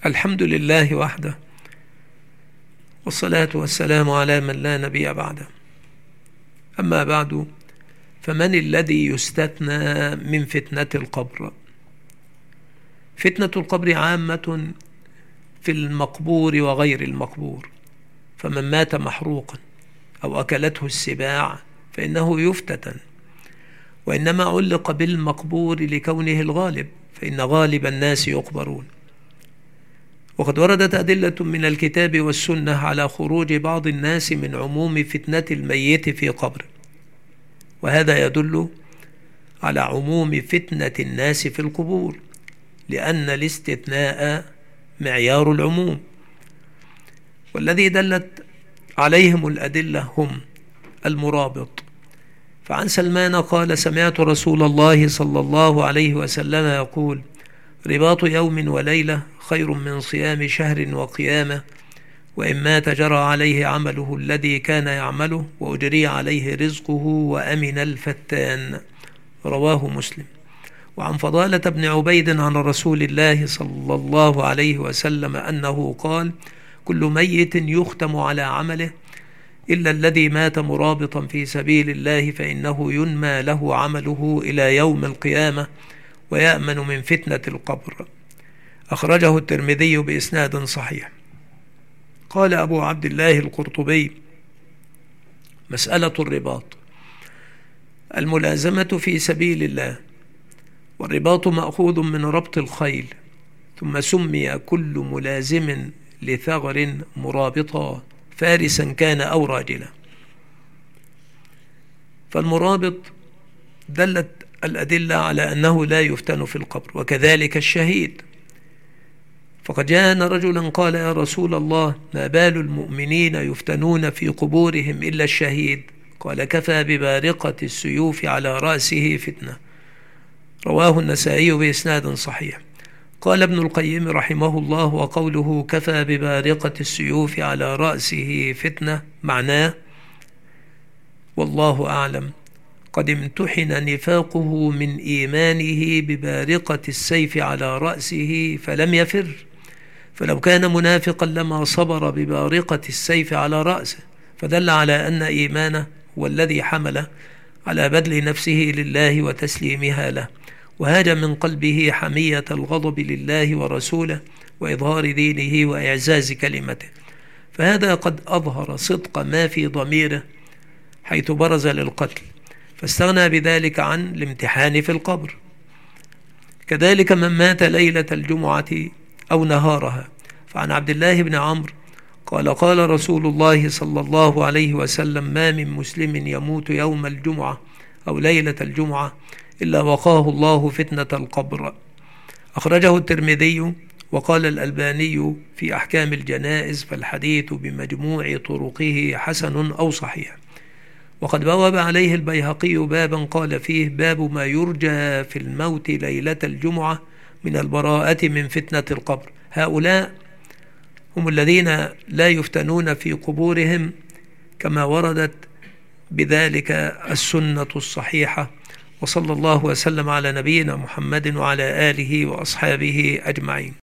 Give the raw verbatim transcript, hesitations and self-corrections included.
الحمد لله وحده، والصلاة والسلام على من لا نبي بعده. أما بعد، فمن الذي يستثنى من فتنة القبر؟ فتنة القبر عامة في المقبور وغير المقبور، فمن مات محروقا أو أكلته السباع فإنه يفتتن، وإنما علق بالمقبور لكونه الغالب، فإن غالب الناس يقبرون. وقد وردت أدلة من الكتاب والسنة على خروج بعض الناس من عموم فتنة الميت في قبره، وهذا يدل على عموم فتنة الناس في القبور، لأن الاستثناء معيار العموم. والذي دلت عليهم الأدلة هم المرابط. فعن سلمان قال: سمعت رسول الله صلى الله عليه وسلم يقول: رباط يوم وليلة خير من صيام شهر وقيامة، وإن مات جرى عليه عمله الذي كان يعمله، وأجري عليه رزقه، وأمن الفتان. رواه مسلم. وعن فضالة بن عبيد عن رسول الله صلى الله عليه وسلم أنه قال: كل ميت يختم على عمله إلا الذي مات مرابطا في سبيل الله، فإنه ينمى له عمله إلى يوم القيامة، ويأمن من فتنة القبر. أخرجه الترمذي بإسناد صحيح. قال أبو عبد الله القرطبي: مسألة الرباط الملازمة في سبيل الله، والرباط مأخوذ من ربط الخيل، ثم سمي كل ملازم لثغر مرابطا، فارسا كان أو راجلا. فالمرابط دلت الأدلة على أنه لا يفتن في القبر، وكذلك الشهيد. فقد جاءنا رجلا قال: يا رسول الله، ما بال المؤمنين يفتنون في قبورهم إلا الشهيد؟ قال: كفى ببارقة السيوف على رأسه فتنة. رواه النسائي بإسناد صحيح. قال ابن القيم رحمه الله: وقوله كفى ببارقة السيوف على رأسه فتنة معناه والله أعلم قد امتحن نفاقه من إيمانه ببارقة السيف على رأسه فلم يفر، فلو كان منافقا لما صبر ببارقة السيف على رأسه، فدل على أن إيمانه هو الذي حمله على بذل نفسه لله وتسليمها له، وهاج من قلبه حمية الغضب لله ورسوله وإظهار دينه وإعزاز كلمته، فهذا قد أظهر صدق ما في ضميره حيث برز للقتل، فاستغنى بذلك عن الامتحان في القبر. كذلك من مات ليلة الجمعة أو نهارها. فعن عبد الله بن عمرو قال: قال رسول الله صلى الله عليه وسلم: ما من مسلم يموت يوم الجمعة أو ليلة الجمعة إلا وقاه الله فتنة القبر. أخرجه الترمذي. وقال الألباني في أحكام الجنائز: فالحديث بمجموع طرقه حسن أو صحيح. وقد بواب عليه البيهقي بابا قال فيه: باب ما يرجى في الموت ليلة الجمعة من البراءة من فتنة القبر. هؤلاء هم الذين لا يفتنون في قبورهم كما وردت بذلك السنة الصحيحة. وصلى الله وسلم على نبينا محمد وعلى آله وأصحابه أجمعين.